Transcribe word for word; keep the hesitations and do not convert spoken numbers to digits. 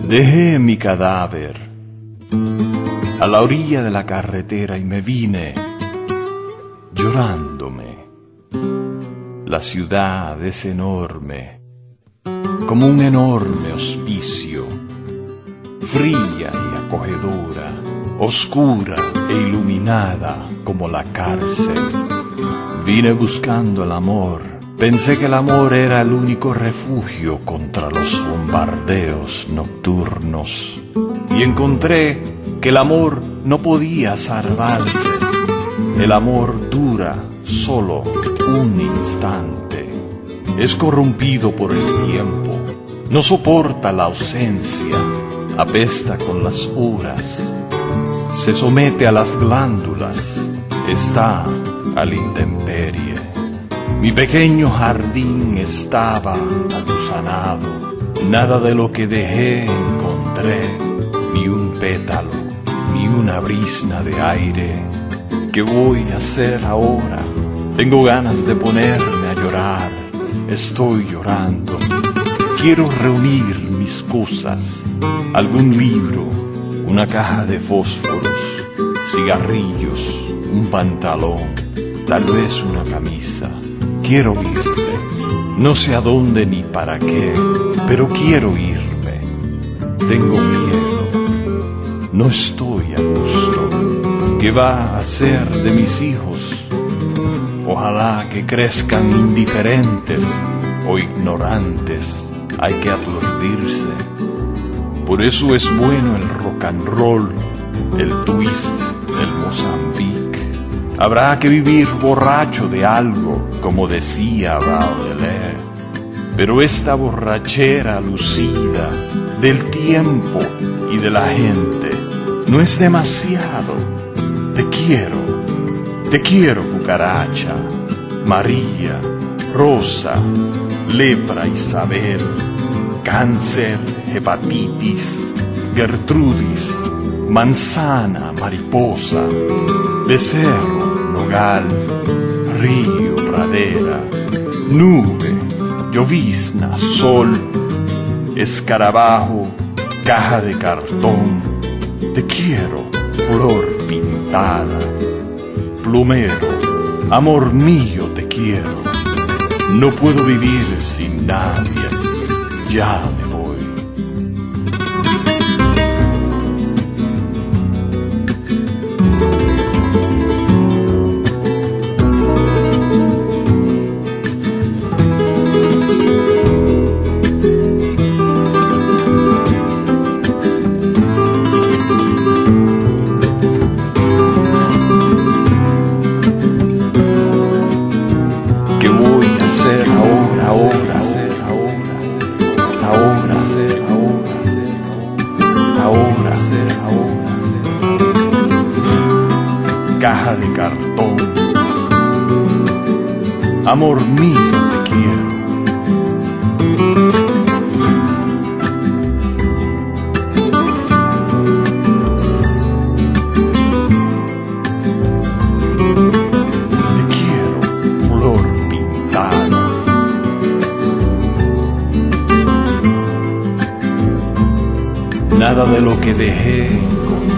Dejé mi cadáver a la orilla de la carretera y me vine llorándome. La ciudad es enorme, como un enorme hospicio, fría y acogedora, oscura e iluminada como la cárcel. Vine buscando el amor. Pensé que el amor era el único refugio contra los bombardeos nocturnos. Y encontré que el amor no podía salvarse. El amor dura solo un instante. Es corrompido por el tiempo. No soporta la ausencia. Apesta con las horas. Se somete a las glándulas. Está a la intemperie. Mi pequeño jardín estaba agusanado. Nada de lo que dejé encontré, ni un pétalo, ni una brisna de aire. ¿Qué voy a hacer ahora? Tengo ganas de ponerme a llorar. Estoy llorando. Quiero reunir mis cosas. Algún libro, una caja de fósforos, cigarrillos, un pantalón, tal vez una camisa. Quiero irme, no sé a dónde ni para qué, pero quiero irme. Tengo miedo, no estoy a gusto. ¿Qué va a hacer de mis hijos? Ojalá que crezcan indiferentes o ignorantes. Hay que aturdirse. Por eso es bueno el rock and roll, el twist, el Mozambique. Habrá que vivir borracho de algo, como decía Baudelaire. Pero esta borrachera lucida del tiempo y de la gente no es demasiado. Te quiero, te quiero, cucaracha, María, Rosa, lepra, Isabel, cáncer, hepatitis, Gertrudis, manzana, mariposa, becerro, nogal, río, pradera, nube, llovizna, sol, escarabajo, caja de cartón. Te quiero, flor pintada, plumero, amor mío, te quiero. No puedo vivir sin nadie, ya me voy. Caja de cartón, amor mío, te quiero. Te quiero, flor pintada. Nada de lo que dejé encontré.